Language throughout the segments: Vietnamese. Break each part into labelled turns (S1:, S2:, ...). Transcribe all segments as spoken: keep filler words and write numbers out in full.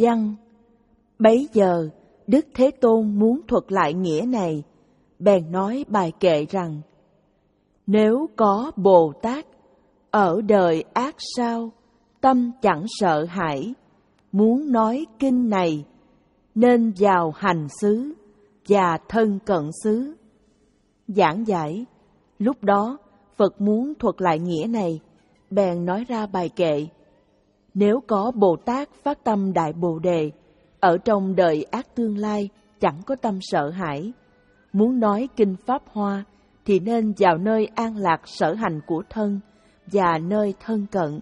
S1: văn. Bấy giờ, Đức Thế Tôn muốn thuật lại nghĩa này, bèn nói bài kệ rằng: nếu có Bồ Tát ở đời ác sao, tâm chẳng sợ hãi, muốn nói kinh này, nên vào hành xứ và thân cận xứ. Giảng giải, lúc đó Phật muốn thuật lại nghĩa này, bèn nói ra bài kệ: nếu có Bồ Tát phát tâm Đại Bồ Đề, ở trong đời ác tương lai chẳng có tâm sợ hãi, muốn nói kinh Pháp Hoa thì nên vào nơi an lạc sở hành của thân và nơi thân cận.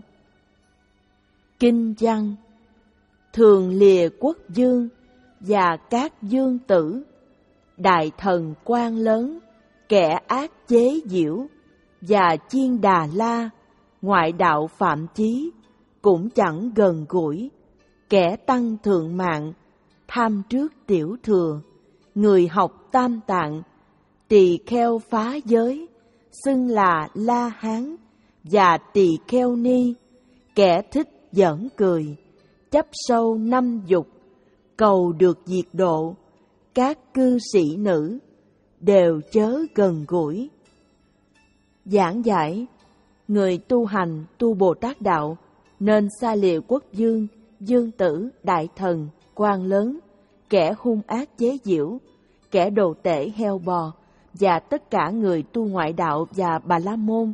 S1: Kinh văn: thường lìa quốc dương và các dương tử, đại thần quan lớn, kẻ ác chế giễu, và chiên Đà La, ngoại đạo phạm chí, cũng chẳng gần gũi, kẻ tăng thượng mạng, tham trước tiểu thừa, người học tam tạng, tỳ kheo phá giới, xưng là La Hán, và tỳ kheo ni, kẻ thích giỡn cười, chấp sâu năm dục, cầu được diệt độ, các cư sĩ nữ, đều chớ gần gũi. Giảng giải, người tu hành tu Bồ Tát đạo nên xa lìa quốc dương, dương tử, đại thần, quan lớn, kẻ hung ác chế giễu, kẻ đồ tể heo bò, và tất cả người tu ngoại đạo và Bà La Môn.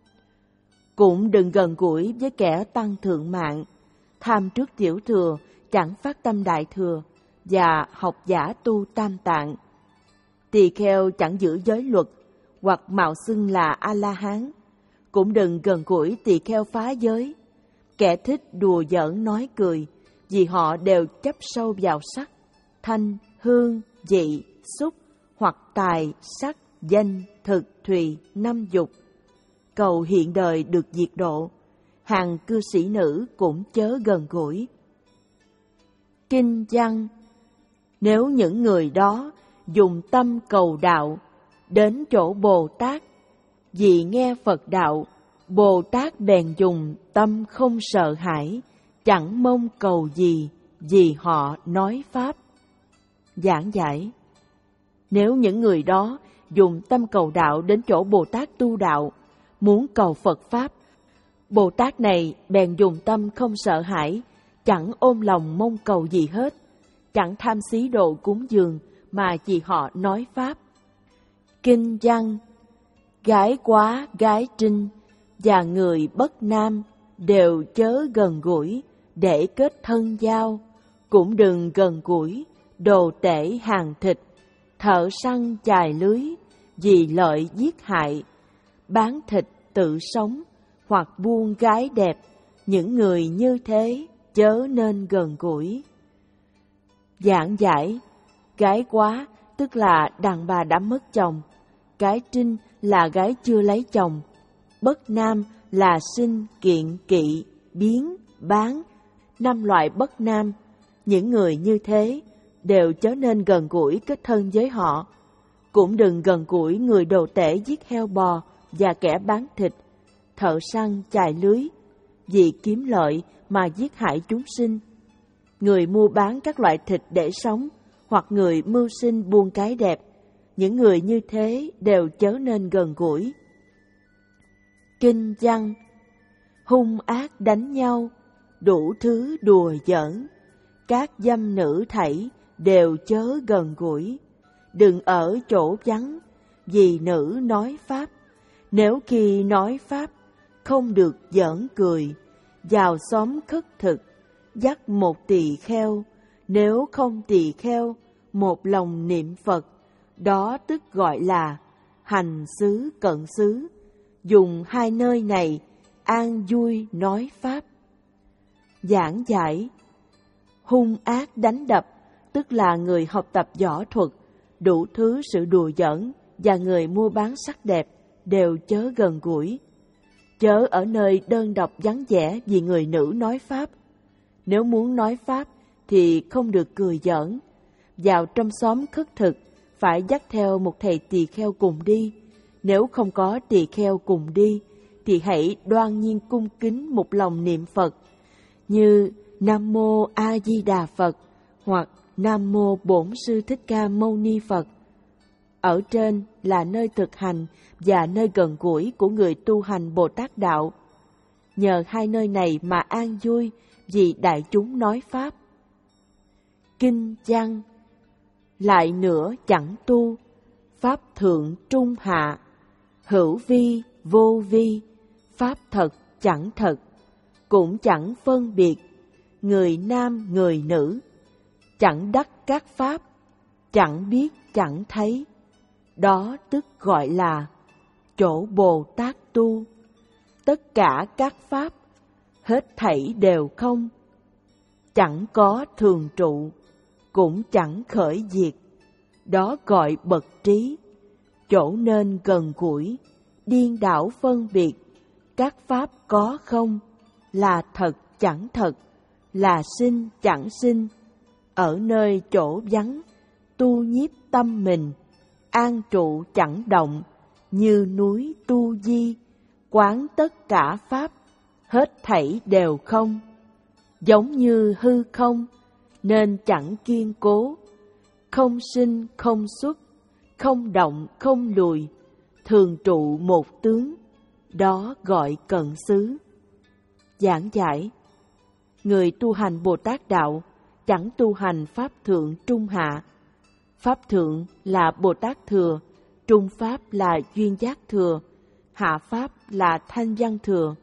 S1: Cũng đừng gần gũi với kẻ tăng thượng mạng, tham trước tiểu thừa, chẳng phát tâm đại thừa, và học giả tu tam tạng. Tỳ kheo chẳng giữ giới luật, hoặc mạo xưng là A-la-hán. Cũng đừng gần gũi tỳ kheo phá giới, kẻ thích đùa giỡn nói cười, vì họ đều chấp sâu vào sắc, thanh, hương, vị, xúc, hoặc tài, sắc, danh, thực, thùy, năm dục, cầu hiện đời được diệt độ. Hàng cư sĩ nữ cũng chớ gần gũi. Kinh văn: nếu những người đó dùng tâm cầu đạo, đến chỗ Bồ Tát, vì nghe Phật đạo, Bồ Tát bèn dùng tâm không sợ hãi, chẳng mong cầu gì, vì họ nói Pháp. Giảng giải, nếu những người đó dùng tâm cầu đạo đến chỗ Bồ Tát tu đạo, muốn cầu Phật Pháp, Bồ Tát này bèn dùng tâm không sợ hãi, chẳng ôm lòng mong cầu gì hết, chẳng tham xí độ cúng dường, mà chỉ họ nói Pháp. Kinh văn: gái quá, gái trinh, và người bất nam, đều chớ gần gũi, để kết thân giao, cũng đừng gần gũi, đồ tể hàng thịt, thợ săn chài lưới, vì lợi giết hại, bán thịt tự sống, hoặc buôn gái đẹp, những người như thế chớ nên gần gũi. Giảng giải, gái quá tức là đàn bà đã mất chồng, gái trinh là gái chưa lấy chồng, bất nam là sinh, kiện, kỵ, biến, bán, năm loại bất nam. Những người như thế đều chớ nên gần gũi kết thân với họ. Cũng đừng gần gũi người đồ tể giết heo bò và kẻ bán thịt, thợ săn chài lưới, vì kiếm lợi mà giết hại chúng sinh. Người mua bán các loại thịt để sống, hoặc người mưu sinh buôn cái đẹp, những người như thế đều chớ nên gần gũi. Kinh văn: hung ác đánh nhau, đủ thứ đùa giỡn, các dâm nữ thảy đều chớ gần gũi. Đừng ở chỗ vắng, vì nữ nói Pháp, nếu khi nói Pháp không được giỡn cười, vào xóm khất thực, dắt một tỳ kheo, nếu không tỳ kheo, một lòng niệm Phật, đó tức gọi là hành xứ cận xứ, dùng hai nơi này an vui nói Pháp. Giảng giải, hung ác đánh đập tức là người học tập võ thuật, đủ thứ sự đùa giỡn, và người mua bán sắc đẹp đều chớ gần gũi. Chớ ở nơi đơn độc vắng vẻ vì người nữ nói Pháp. Nếu muốn nói Pháp thì không được cười giỡn. Vào trong xóm khất thực phải dắt theo một thầy tỳ kheo cùng đi. Nếu không có tỳ kheo cùng đi thì hãy đoan nhiên cung kính một lòng niệm Phật, như Nam Mô A Di Đà Phật hoặc Nam Mô Bổn Sư Thích Ca Mâu Ni Phật. Ở trên là nơi thực hành và nơi gần gũi của người tu hành Bồ Tát Đạo. Nhờ hai nơi này mà an vui vì đại chúng nói Pháp. Kinh văn: lại nữa chẳng tu, Pháp thượng trung hạ, hữu vi vô vi, Pháp thật chẳng thật, cũng chẳng phân biệt, người nam người nữ, chẳng đắc các Pháp, chẳng biết chẳng thấy. Đó tức gọi là chỗ Bồ Tát tu. Tất cả các Pháp, hết thảy đều không, chẳng có thường trụ, cũng chẳng khởi diệt. Đó gọi bậc trí, chỗ nên gần gũi, điên đảo phân biệt, các Pháp có không, là thật chẳng thật, là sinh chẳng sinh. Ở nơi chỗ vắng, tu nhiếp tâm mình, an trụ chẳng động, như núi tu di, quán tất cả Pháp, hết thảy đều không. Giống như hư không, nên chẳng kiên cố, không sinh không xuất, không động không lùi, thường trụ một tướng, đó gọi cận xứ. Giảng giải: người tu hành Bồ Tát Đạo chẳng tu hành Pháp thượng trung hạ. Pháp thượng là Bồ Tát Thừa, trung Pháp là Duyên Giác Thừa, hạ Pháp là Thanh Văn Thừa.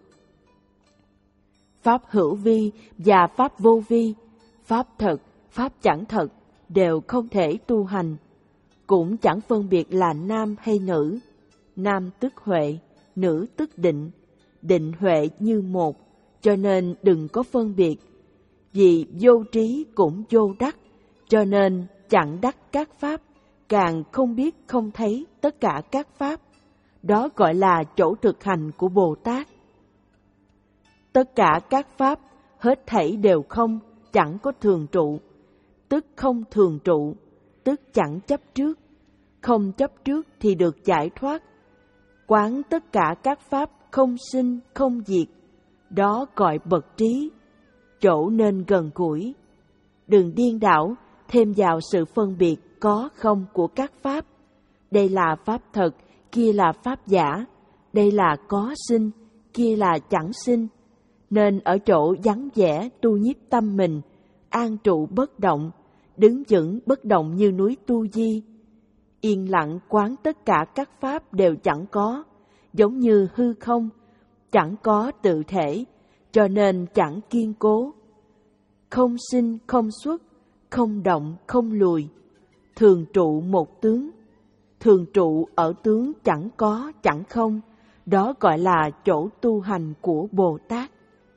S1: Pháp hữu vi và Pháp vô vi, Pháp thật, Pháp chẳng thật đều không thể tu hành, cũng chẳng phân biệt là nam hay nữ. Nam tức huệ, nữ tức định, định huệ như một, cho nên đừng có phân biệt. Vì vô trí cũng vô đắc, cho nên chẳng đắc các Pháp, càng không biết không thấy tất cả các Pháp. Đó gọi là chỗ thực hành của Bồ Tát. Tất cả các Pháp, hết thảy đều không, chẳng có thường trụ, tức không thường trụ, tức chẳng chấp trước. Không chấp trước thì được giải thoát. Quán tất cả các Pháp không sinh, không diệt, đó gọi bậc trí, chỗ nên gần gũi. Đừng điên đảo, thêm vào sự phân biệt có không của các Pháp. Đây là Pháp thật, kia là Pháp giả, đây là có sinh, kia là chẳng sinh. Nên ở chỗ vắng vẻ tu nhiếp tâm mình, an trụ bất động, đứng vững bất động như núi Tu Di. Yên lặng quán tất cả các Pháp đều chẳng có, giống như hư không, chẳng có tự thể, cho nên chẳng kiên cố. Không sinh không xuất, không động không lùi, thường trụ một tướng. Thường trụ ở tướng chẳng có chẳng không, đó gọi là chỗ tu hành của Bồ Tát.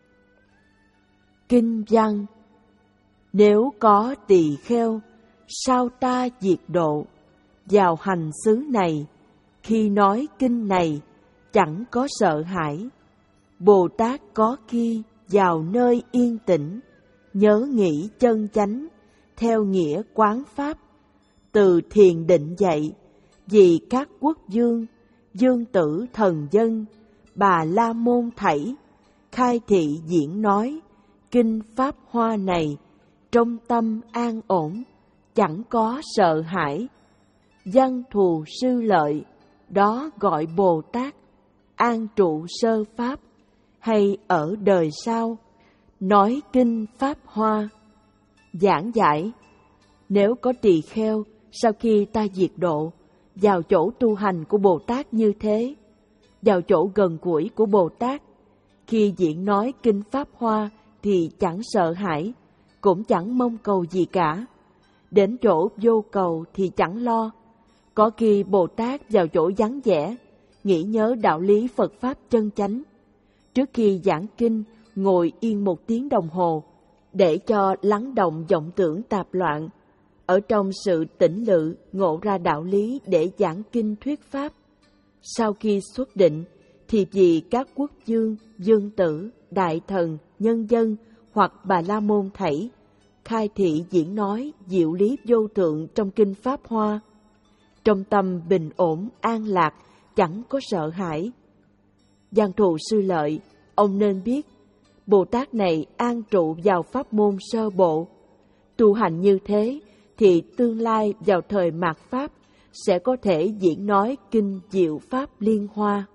S1: Kinh văn: nếu có tỳ kheo, sao ta diệt độ, vào hành xứ này, khi nói kinh này, chẳng có sợ hãi. Bồ Tát có khi vào nơi yên tĩnh, nhớ nghĩ chân chánh, theo nghĩa quán Pháp, từ thiền định dậy, vì các quốc vương, vương tử thần dân, Bà La Môn thảy, khai thị diễn nói, kinh Pháp Hoa này, trong tâm an ổn, chẳng có sợ hãi. Văn thù sư lợi, đó gọi Bồ Tát, an trụ sơ Pháp, hay ở đời sau, nói kinh Pháp Hoa. Giảng giải: nếu có tỳ kheo, sau khi ta diệt độ, vào chỗ tu hành của Bồ Tát như thế, vào chỗ gần gũi của Bồ Tát, khi diễn nói kinh Pháp Hoa thì chẳng sợ hãi, cũng chẳng mong cầu gì cả. Đến chỗ vô cầu thì chẳng lo. Có khi Bồ Tát vào chỗ vắng vẻ, nghĩ nhớ đạo lý Phật Pháp chân chánh. Trước khi giảng kinh, ngồi yên một tiếng đồng hồ, để cho lắng động vọng tưởng tạp loạn. Ở trong sự tĩnh lự, ngộ ra đạo lý để giảng kinh thuyết Pháp. Sau khi xuất định, thì vì các quốc vương, vương tử, đại thần, nhân dân hoặc Bà La Môn thảy, khai thị diễn nói diệu lý vô thượng trong kinh Pháp Hoa. Trong tâm bình ổn, an lạc, chẳng có sợ hãi. Văn thù sư lợi, ông nên biết, Bồ Tát này an trụ vào pháp môn sơ bộ. Tu hành như thế thì tương lai vào thời mạt Pháp sẽ có thể diễn nói kinh diệu Pháp Liên Hoa.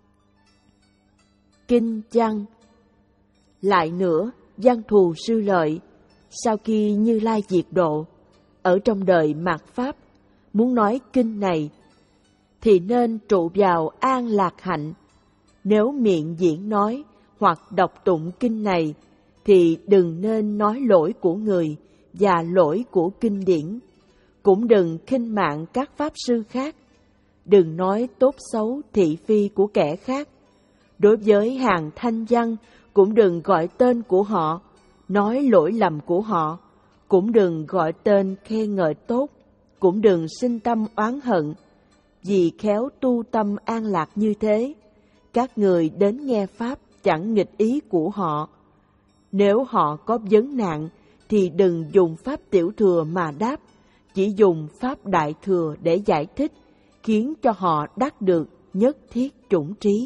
S1: Kinh văn. Lại nữa, Văn Thù Sư Lợi, sau khi Như Lai diệt độ, ở trong đời mạt Pháp, muốn nói kinh này, thì nên trụ vào an lạc hạnh. Nếu miệng diễn nói hoặc đọc tụng kinh này, thì đừng nên nói lỗi của người và lỗi của kinh điển. Cũng đừng khinh mạng các pháp sư khác. Đừng nói tốt xấu thị phi của kẻ khác. Đối với hàng thanh văn, cũng đừng gọi tên của họ, nói lỗi lầm của họ. Cũng đừng gọi tên khen ngợi tốt, cũng đừng sinh tâm oán hận. Vì khéo tu tâm an lạc như thế, các người đến nghe Pháp chẳng nghịch ý của họ. Nếu họ có vấn nạn, thì đừng dùng Pháp tiểu thừa mà đáp, chỉ dùng Pháp đại thừa để giải thích, khiến cho họ đắc được nhất thiết chủng trí.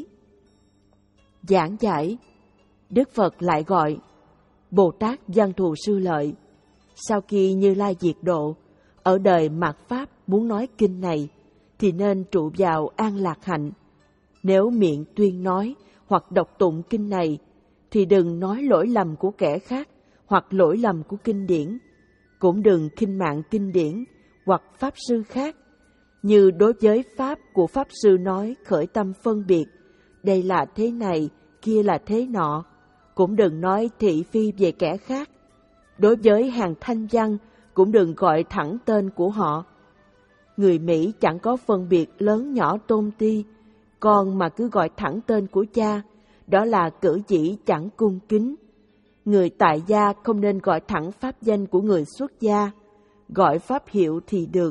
S1: Giảng giải, Đức Phật lại gọi Bồ Tát Văn Thù Sư Lợi, sau khi Như Lai diệt độ, ở đời mạt Pháp muốn nói kinh này, thì nên trụ vào an lạc hạnh. Nếu miệng tuyên nói hoặc đọc tụng kinh này, thì đừng nói lỗi lầm của kẻ khác hoặc lỗi lầm của kinh điển. Cũng đừng khinh mạng kinh điển hoặc pháp sư khác, như đối với pháp của pháp sư nói khởi tâm phân biệt, đây là thế này, kia là thế nọ. Cũng đừng nói thị phi về kẻ khác. Đối với hàng thanh văn, cũng đừng gọi thẳng tên của họ. Người Mỹ chẳng có phân biệt lớn nhỏ tôn ti, con mà cứ gọi thẳng tên của cha, đó là cử chỉ chẳng cung kính. Người tại gia không nên gọi thẳng pháp danh của người xuất gia, gọi pháp hiệu thì được.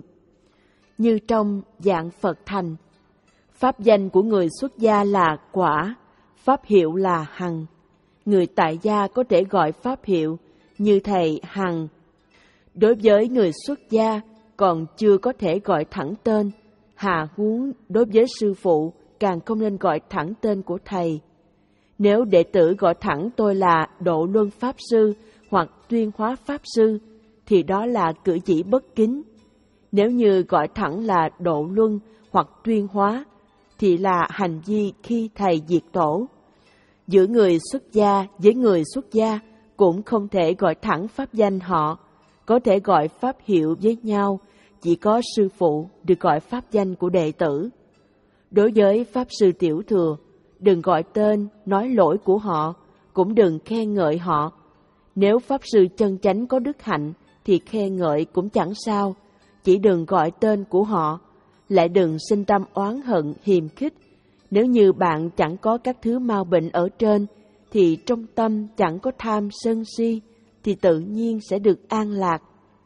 S1: Như trong Dạng Phật Thành, pháp danh của người xuất gia là Quả, pháp hiệu là Hằng. Người tại gia có thể gọi pháp hiệu như thầy Hằng. Đối với người xuất gia còn chưa có thể gọi thẳng tên, hà huống đối với sư phụ càng không nên gọi thẳng tên của thầy. Nếu đệ tử gọi thẳng tôi là Độ Luân Pháp Sư hoặc Tuyên Hóa Pháp Sư, thì đó là cử chỉ bất kính. Nếu như gọi thẳng là Độ Luân hoặc Tuyên Hóa, thì là hành vi khi thầy diệt tổ. Giữa người xuất gia với người xuất gia cũng không thể gọi thẳng pháp danh họ, có thể gọi pháp hiệu với nhau, chỉ có sư phụ được gọi pháp danh của đệ tử. Đối với pháp sư tiểu thừa, đừng gọi tên, nói lỗi của họ, cũng đừng khen ngợi họ. Nếu pháp sư chân chánh có đức hạnh, thì khen ngợi cũng chẳng sao, chỉ đừng gọi tên của họ, lại đừng sinh tâm oán hận, hiềm khích. Nếu như bạn chẳng có các thứ mau bệnh ở trên, thì trong tâm chẳng có tham sân si, thì tự nhiên sẽ được an lạc.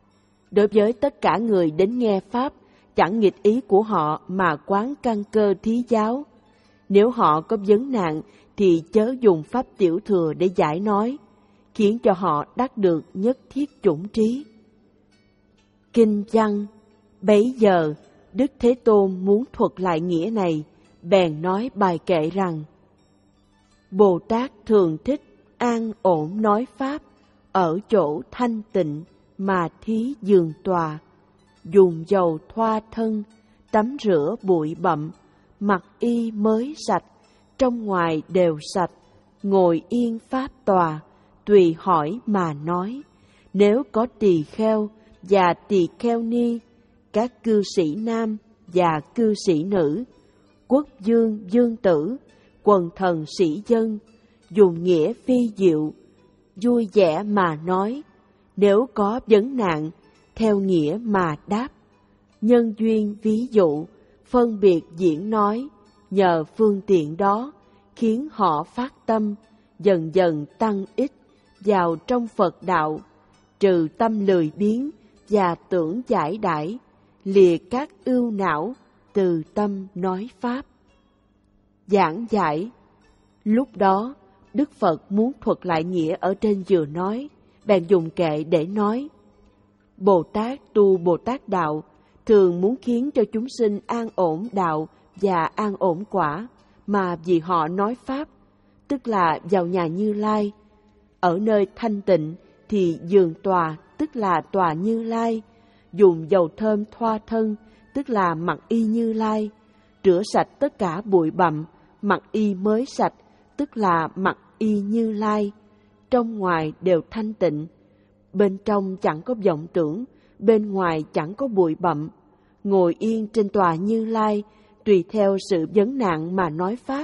S1: Đối với tất cả người đến nghe Pháp, chẳng nghịch ý của họ mà quán căn cơ thí giáo. Nếu họ có vấn nạn, thì chớ dùng Pháp tiểu thừa để giải nói, khiến cho họ đắc được nhất thiết chủng trí. Kinh văn. Bấy giờ, Đức Thế Tôn muốn thuật lại nghĩa này, bèn nói bài kệ rằng: Bồ Tát thường thích an ổn nói Pháp, ở chỗ thanh tịnh mà thí giường tòa, dùng dầu thoa thân, tắm rửa bụi bặm, mặc y mới sạch, trong ngoài đều sạch, ngồi yên Pháp tòa, tùy hỏi mà nói. Nếu có tỳ kheo và tỳ kheo ni, các cư sĩ nam và cư sĩ nữ, quốc vương vương tử, quần thần sĩ dân, dùng nghĩa phi diệu, vui vẻ mà nói. Nếu có vấn nạn, theo nghĩa mà đáp. Nhân duyên ví dụ, phân biệt diễn nói, nhờ phương tiện đó, khiến họ phát tâm, dần dần tăng ích vào trong Phật đạo, trừ tâm lười biếng và tưởng giải đãi, lìa các ưu não, từ tâm nói Pháp. Giảng giải. Lúc đó, Đức Phật muốn thuật lại nghĩa ở trên vừa nói, bèn dùng kệ để nói. Bồ Tát tu Bồ Tát đạo, thường muốn khiến cho chúng sinh an ổn đạo và an ổn quả, mà vì họ nói Pháp, tức là vào nhà Như Lai, Ở nơi thanh tịnh thì giường tòa, tức là tòa Như Lai, dùng dầu thơm thoa thân, tức là mặc y Như Lai, rửa sạch tất cả bụi bặm, mặc y mới sạch, tức là mặc y Như Lai. Trong ngoài đều thanh tịnh, bên trong chẳng có vọng tưởng, bên ngoài chẳng có bụi bặm. Ngồi yên trên tòa Như Lai, tùy theo sự vấn nạn mà nói pháp.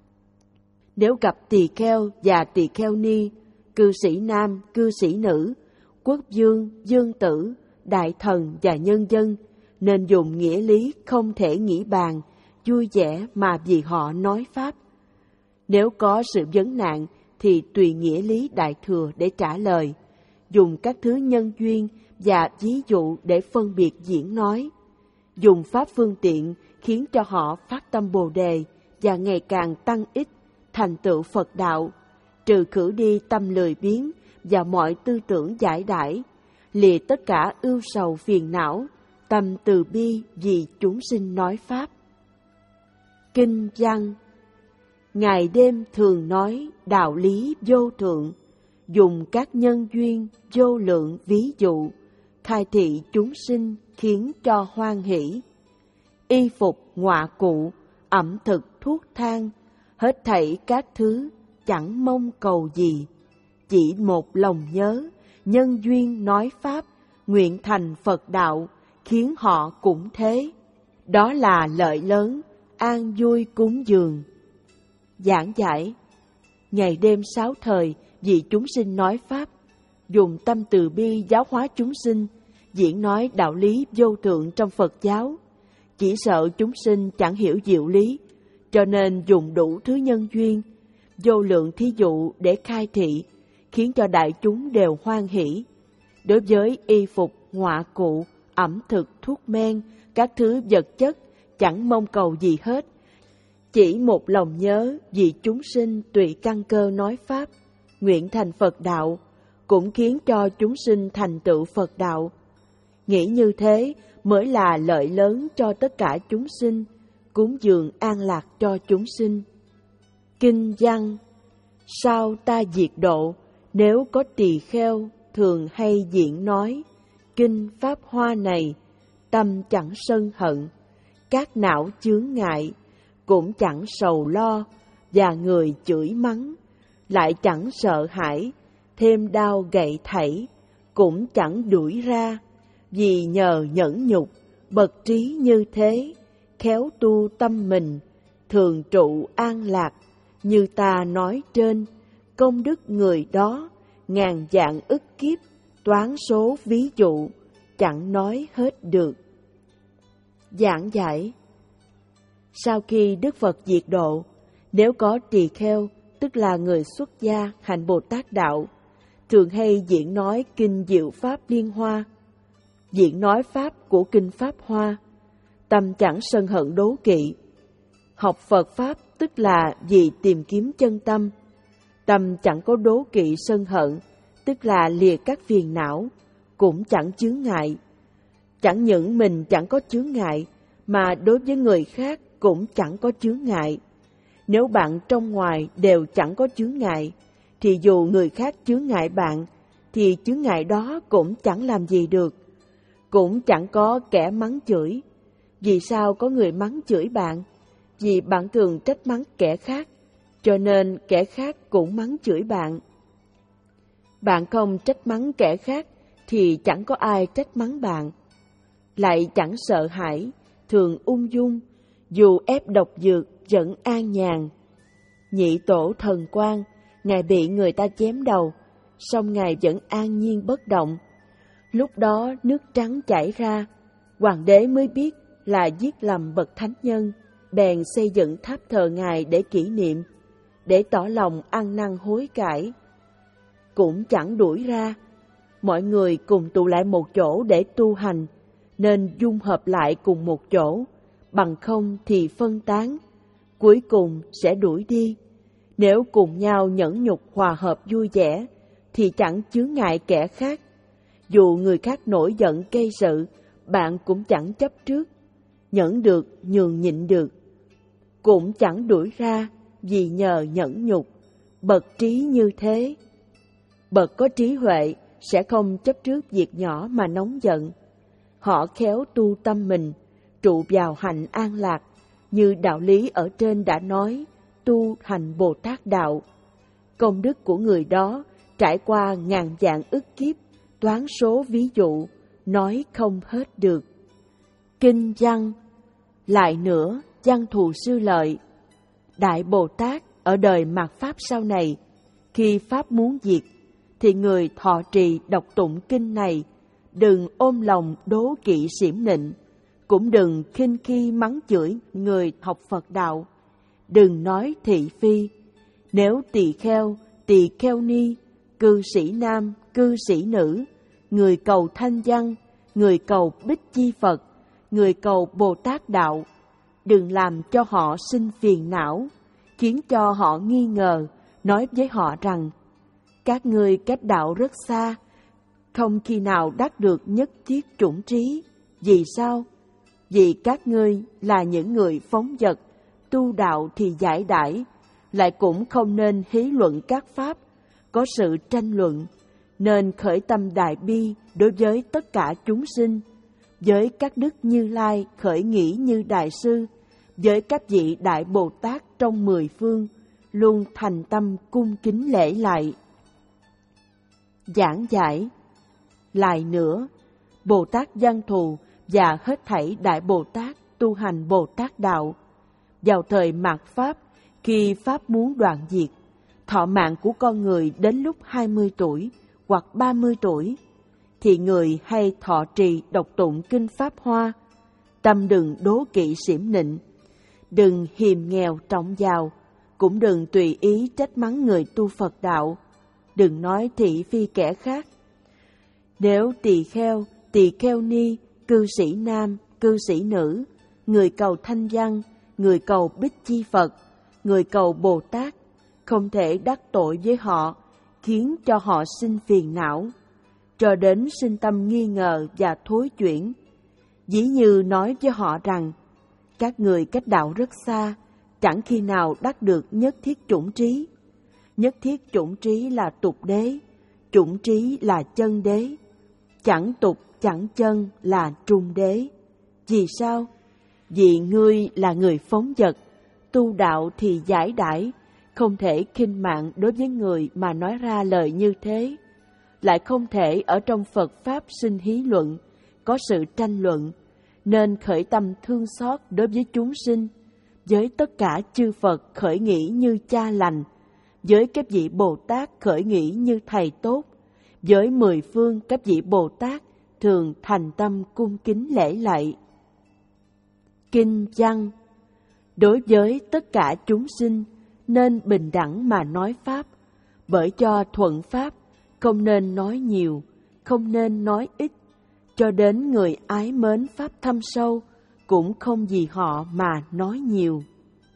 S1: Nếu gặp tỳ kheo và tỳ kheo ni, cư sĩ nam, cư sĩ nữ, quốc vương, dương tử, đại thần và nhân dân, nên dùng nghĩa lý không thể nghĩ bàn, vui vẻ mà vì họ nói pháp. Nếu có sự vấn nạn thì tùy nghĩa lý đại thừa để trả lời, dùng các thứ nhân duyên và ví dụ để phân biệt diễn nói, dùng pháp phương tiện khiến cho họ phát tâm Bồ Đề và ngày càng tăng ích, thành tựu Phật đạo, trừ khử đi tâm lười biếng và mọi tư tưởng giải đãi, lìa tất cả ưu sầu phiền não, tâm từ bi vì chúng sinh nói pháp. Kinh văn: Ngày đêm thường nói đạo lý vô thượng, dùng các nhân duyên vô lượng ví dụ, khai thị chúng sinh khiến cho hoan hỷ. Y phục ngọa cụ, ẩm thực thuốc thang, hết thảy các thứ chẳng mong cầu gì, chỉ một lòng nhớ, nhân duyên nói pháp, nguyện thành Phật đạo, khiến họ cũng thế. Đó là lợi lớn, an vui cúng dường. Giảng giải: Ngày đêm sáu thời vì chúng sinh nói pháp, dùng tâm từ bi giáo hóa chúng sinh, diễn nói đạo lý vô thượng trong Phật giáo. Chỉ sợ chúng sinh chẳng hiểu diệu lý, cho nên dùng đủ thứ nhân duyên, vô lượng thí dụ để khai thị, khiến cho đại chúng đều hoan hỷ. Đối với y phục, ngọa cụ, ẩm thực, thuốc men, các thứ vật chất, chẳng mong cầu gì hết. Chỉ một lòng nhớ vì chúng sinh tùy căn cơ nói pháp, nguyện thành Phật đạo, cũng khiến cho chúng sinh thành tựu Phật đạo. Nghĩ như thế mới là lợi lớn cho tất cả chúng sinh, cúng dường an lạc cho chúng sinh. Kinh văn: Sao ta diệt độ, nếu có tỳ kheo thường hay diễn nói kinh pháp hoa này, tâm chẳng sân hận, các não chướng ngại, cũng chẳng sầu lo, và người chửi mắng, lại chẳng sợ hãi, thêm đau gậy thảy, cũng chẳng đuổi ra, vì nhờ nhẫn nhục, bậc trí như thế, khéo tu tâm mình, thường trụ an lạc, như ta nói trên, công đức người đó, ngàn vạn ức kiếp, toán số ví dụ, chẳng nói hết được. Giảng giải: Sau khi Đức Phật diệt độ, nếu có tỳ kheo, tức là người xuất gia hành Bồ Tát đạo, thường hay diễn nói kinh Diệu Pháp Liên Hoa, diễn nói pháp của kinh Pháp Hoa, tâm chẳng sân hận đố kỵ. Học Phật Pháp tức là vì tìm kiếm chân tâm, tâm chẳng có đố kỵ sân hận, tức là lìa các phiền não, cũng chẳng chướng ngại. Chẳng những mình chẳng có chướng ngại, mà đối với người khác cũng chẳng có chướng ngại. Nếu bạn trong ngoài đều chẳng có chướng ngại, thì dù người khác chướng ngại bạn, thì chướng ngại đó cũng chẳng làm gì được. Cũng chẳng có kẻ mắng chửi. Vì sao có người mắng chửi bạn? Vì bạn thường trách mắng kẻ khác, cho nên kẻ khác cũng mắng chửi bạn. Bạn không trách mắng kẻ khác, thì chẳng có ai trách mắng bạn. Lại chẳng sợ hãi, thường ung dung, dù ép độc dược vẫn an nhàn. Nhị tổ Thần Quang, Ngài bị người ta chém đầu, song Ngài vẫn an nhiên bất động. Lúc đó nước trắng chảy ra, hoàng đế mới biết là giết lầm bậc thánh nhân, bèn xây dựng tháp thờ Ngài để kỷ niệm, để tỏ lòng ăn năn hối cải. Cũng chẳng đuổi ra, mọi người cùng tụ lại một chỗ để tu hành, nên dung hợp lại cùng một chỗ, bằng không thì phân tán, cuối cùng sẽ đuổi đi. Nếu cùng nhau nhẫn nhục hòa hợp vui vẻ, thì chẳng chướng ngại kẻ khác. Dù người khác nổi giận gây sự, bạn cũng chẳng chấp trước, nhẫn được nhường nhịn được. Cũng chẳng đuổi ra, vì nhờ nhẫn nhục, bậc trí như thế. Bậc có trí huệ sẽ không chấp trước việc nhỏ mà nóng giận. Họ khéo tu tâm mình, trụ vào hạnh an lạc, như đạo lý ở trên đã nói, tu hành Bồ Tát đạo. Công đức của người đó trải qua ngàn vạn ức kiếp, toán số ví dụ, nói không hết được. Kinh văn. Lại nữa, văn thù sư lợi. Đại Bồ Tát ở đời mạt Pháp sau này, khi Pháp muốn diệt, thì người thọ trì đọc tụng kinh này, đừng ôm lòng đố kỵ xiểm nịnh, cũng đừng khinh khi mắng chửi người học Phật đạo, đừng nói thị phi. Nếu tỳ kheo, tỳ kheo ni, cư sĩ nam, cư sĩ nữ, người cầu thanh văn, người cầu bích chi Phật, người cầu Bồ Tát đạo, đừng làm cho họ sinh phiền não, khiến cho họ nghi ngờ, nói với họ rằng các ngươi cách đạo rất xa, không khi nào đắc được nhất thiết chủng trí. Vì sao? Vì các ngươi là những người phóng dật, tu đạo thì giải đãi, lại cũng không nên hí luận các pháp, có sự tranh luận, nên khởi tâm đại bi đối với tất cả chúng sinh, với các đức Như Lai khởi nghĩ như Đại Sư, với các vị Đại Bồ Tát trong mười phương, luôn thành tâm cung kính lễ lại. Giảng giải. Lại nữa, Bồ Tát Văn Thù và hết thảy Đại Bồ Tát tu hành Bồ Tát đạo, vào thời mạt Pháp, khi Pháp muốn đoạn diệt, thọ mạng của con người đến lúc hai mươi tuổi hoặc ba mươi tuổi, thì người hay thọ trì đọc tụng kinh Pháp Hoa, tâm đừng đố kỵ xiểm nịnh, đừng hiềm nghèo trọng giàu, cũng đừng tùy ý trách mắng người tu Phật đạo, đừng nói thị phi kẻ khác. Nếu tỳ kheo, tỳ kheo ni, cư sĩ nam, cư sĩ nữ, người cầu thanh văn, người cầu bích chi Phật, người cầu Bồ Tát, không thể đắc tội với họ, khiến cho họ sinh phiền não, cho đến sinh tâm nghi ngờ và thối chuyển. Dĩ như nói với họ rằng, các người cách đạo rất xa, chẳng khi nào đắc được nhất thiết chủng trí. Nhất thiết chủng trí là tục đế, chủng trí là chân đế. Chẳng tục chẳng chân là trung đế. Vì sao? Vì ngươi là người phóng dật, tu đạo thì giải đãi, không thể khinh mạng đối với người mà nói ra lời như thế. Lại không thể ở trong Phật Pháp sinh hí luận, có sự tranh luận, nên khởi tâm thương xót đối với chúng sinh, với tất cả chư Phật khởi nghĩ như cha lành, với các vị Bồ Tát khởi nghĩ như thầy tốt, với mười phương các vị Bồ Tát thường thành tâm cung kính lễ lạy. Kinh văn. Đối với tất cả chúng sinh nên bình đẳng mà nói Pháp, bởi cho thuận Pháp, không nên nói nhiều, không nên nói ít, cho đến người ái mến Pháp thâm sâu, cũng không vì họ mà nói nhiều.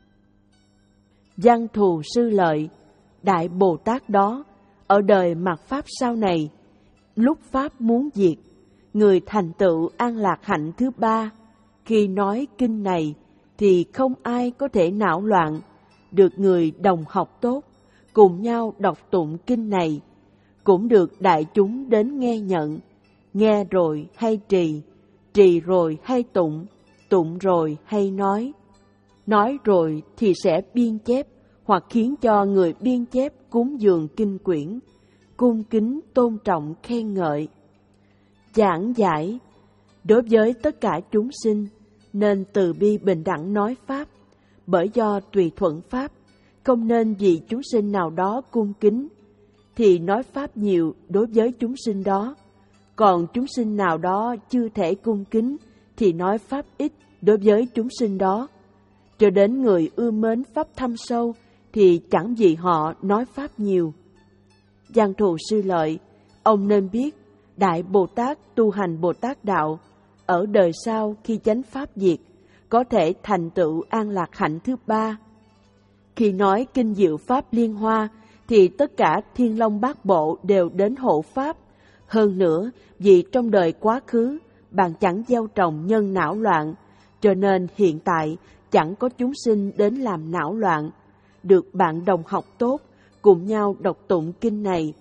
S1: Văn thù sư lợi. Đại Bồ Tát đó, ở đời mạt Pháp sau này, lúc Pháp muốn diệt, người thành tựu an lạc hạnh thứ ba, khi nói kinh này thì không ai có thể não loạn, được người đồng học tốt cùng nhau đọc tụng kinh này, cũng được đại chúng đến nghe nhận, nghe rồi hay trì, trì rồi hay tụng, tụng rồi hay nói, nói rồi thì sẽ biên chép, hoặc khiến cho người biên chép cúng dường kinh quyển, cung kính tôn trọng khen ngợi. Giảng giải. Đối với tất cả chúng sinh, nên từ bi bình đẳng nói Pháp, bởi do tùy thuận Pháp, không nên vì chúng sinh nào đó cung kính, thì nói Pháp nhiều đối với chúng sinh đó, còn chúng sinh nào đó chưa thể cung kính, thì nói Pháp ít đối với chúng sinh đó, cho đến người ưa mến Pháp thâm sâu, thì chẳng vì họ nói Pháp nhiều. Văn thù sư lợi, ông nên biết, Đại Bồ Tát tu hành Bồ Tát đạo, ở đời sau khi chánh Pháp diệt, có thể thành tựu an lạc hạnh thứ ba. Khi nói kinh diệu Pháp Liên Hoa, thì tất cả Thiên Long Bát Bộ đều đến hộ Pháp. Hơn nữa, vì trong đời quá khứ, bạn chẳng gieo trồng nhân não loạn, cho nên hiện tại chẳng có chúng sinh đến làm não loạn. Được bạn đồng học tốt, cùng nhau đọc tụng kinh này,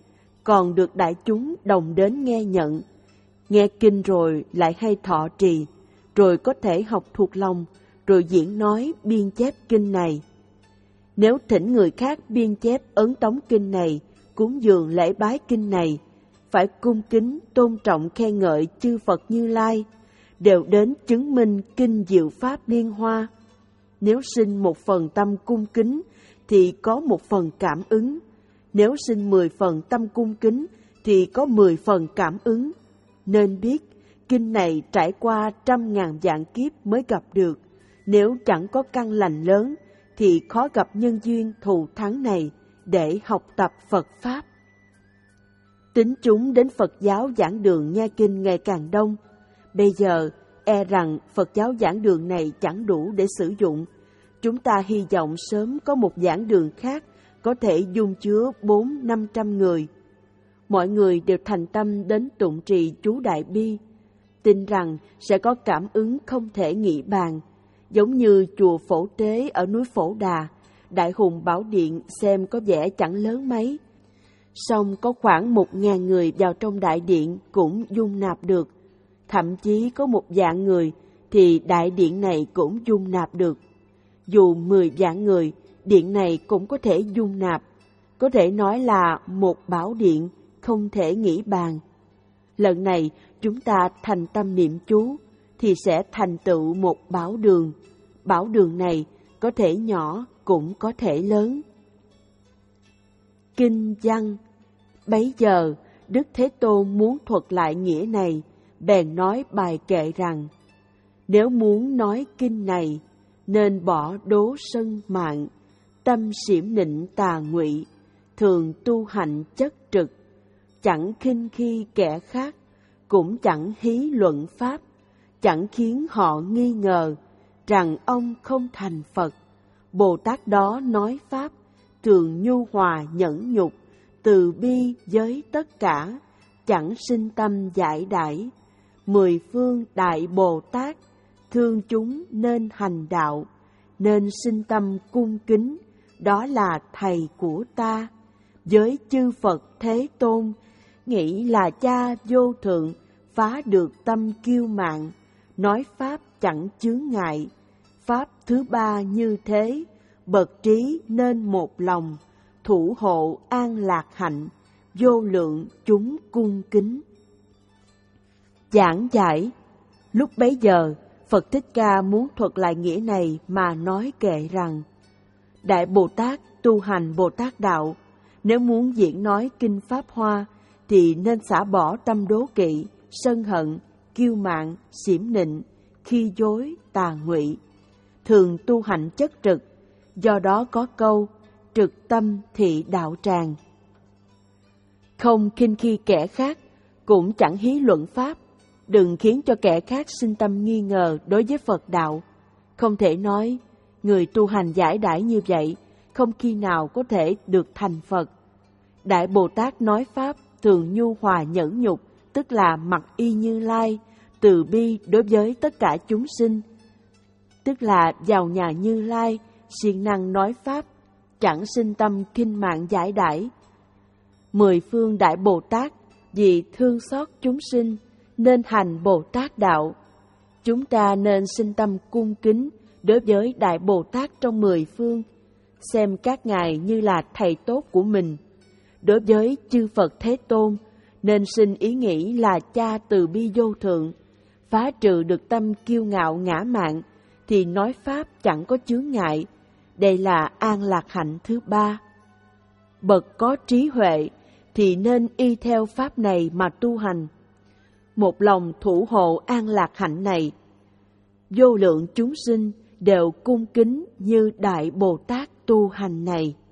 S1: còn được đại chúng đồng đến nghe nhận. Nghe kinh rồi lại hay thọ trì, rồi có thể học thuộc lòng, rồi diễn nói biên chép kinh này. Nếu thỉnh người khác biên chép ấn tống kinh này, cúng dường lễ bái kinh này, phải cung kính tôn trọng khen ngợi chư Phật Như Lai, đều đến chứng minh kinh diệu pháp liên hoa. Nếu sinh một phần tâm cung kính thì có một phần cảm ứng, nếu sinh mười phần tâm cung kính thì có mười phần cảm ứng. Nên biết kinh này trải qua trăm ngàn vạn kiếp mới gặp được, nếu chẳng có căn lành lớn thì khó gặp nhân duyên thù thắng này để học tập Phật Pháp. Tín chúng đến Phật giáo giảng đường nghe kinh ngày càng đông. Bây giờ e rằng Phật giáo giảng đường này chẳng đủ để sử dụng. Chúng ta hy vọng sớm có một giảng đường khác có thể dung chứa bốn năm trăm người. Mọi người đều thành tâm đến tụng trì chú Đại Bi, tin rằng sẽ có cảm ứng không thể nghĩ bàn. Giống như chùa Phổ Tế ở núi Phổ Đà, Đại Hùng Bảo Điện xem có vẻ chẳng lớn mấy, song có khoảng một ngàn người vào trong đại điện cũng dung nạp được. Thậm chí có một vạn người thì đại điện này cũng dung nạp được. Dù mười vạn người, điện này cũng có thể dung nạp. Có thể nói là một bảo điện không thể nghĩ bàn. Lần này chúng ta thành tâm niệm chú thì sẽ thành tựu một bảo đường. Bảo đường này có thể nhỏ cũng có thể lớn. Kinh văn. Bấy giờ Đức Thế Tôn muốn thuật lại nghĩa này, bèn nói bài kệ rằng: nếu muốn nói kinh này, nên bỏ đố sân mạng, tâm xiểm nịnh tà ngụy, thường tu hành chất trực, chẳng khinh khi kẻ khác, cũng chẳng hí luận pháp, chẳng khiến họ nghi ngờ rằng ông không thành Phật. Bồ Tát đó nói pháp, thường nhu hòa nhẫn nhục, từ bi với tất cả, chẳng sinh tâm giải đãi. Mười phương đại Bồ Tát, thương chúng nên hành đạo, nên sinh tâm cung kính, đó là thầy của ta. Với chư Phật Thế Tôn, nghĩ là cha vô thượng, phá được tâm kiêu mạn, nói pháp chẳng chướng ngại. Pháp thứ ba như thế, bậc trí nên một lòng, thủ hộ an lạc hạnh, vô lượng chúng cung kính. Giảng giải. Lúc bấy giờ, Phật Thích Ca muốn thuật lại nghĩa này mà nói kệ rằng: Đại Bồ Tát tu hành Bồ Tát Đạo, nếu muốn diễn nói kinh Pháp Hoa, thì nên xả bỏ tâm đố kỵ, sân hận, kiêu mạn, xiểm nịnh, khi dối, tà ngụy. Thường tu hành chất trực, do đó có câu trực tâm thị đạo tràng. Không khinh khi kẻ khác, cũng chẳng hí luận pháp. Đừng khiến cho kẻ khác sinh tâm nghi ngờ đối với Phật đạo. Không thể nói, người tu hành giải đãi như vậy, không khi nào có thể được thành Phật. Đại Bồ Tát nói pháp, thường nhu hòa nhẫn nhục, tức là mặc y Như Lai, từ bi đối với tất cả chúng sinh. Tức là vào nhà Như Lai, siêng năng nói pháp, chẳng sinh tâm khinh mạng giải đãi. Mười phương Đại Bồ Tát, vì thương xót chúng sinh, nên hành Bồ Tát đạo. Chúng ta nên sinh tâm cung kính đối với Đại Bồ Tát trong mười phương, xem các ngài như là thầy tốt của mình. Đối với chư Phật Thế Tôn, nên sinh ý nghĩ là cha từ bi vô thượng, phá trừ được tâm kiêu ngạo ngã mạn, thì nói pháp chẳng có chướng ngại. Đây là an lạc hạnh thứ ba. Bậc có trí huệ thì nên y theo pháp này mà tu hành, một lòng thủ hộ an lạc hạnh này. Vô lượng chúng sinh đều cung kính như Đại Bồ Tát tu hành này.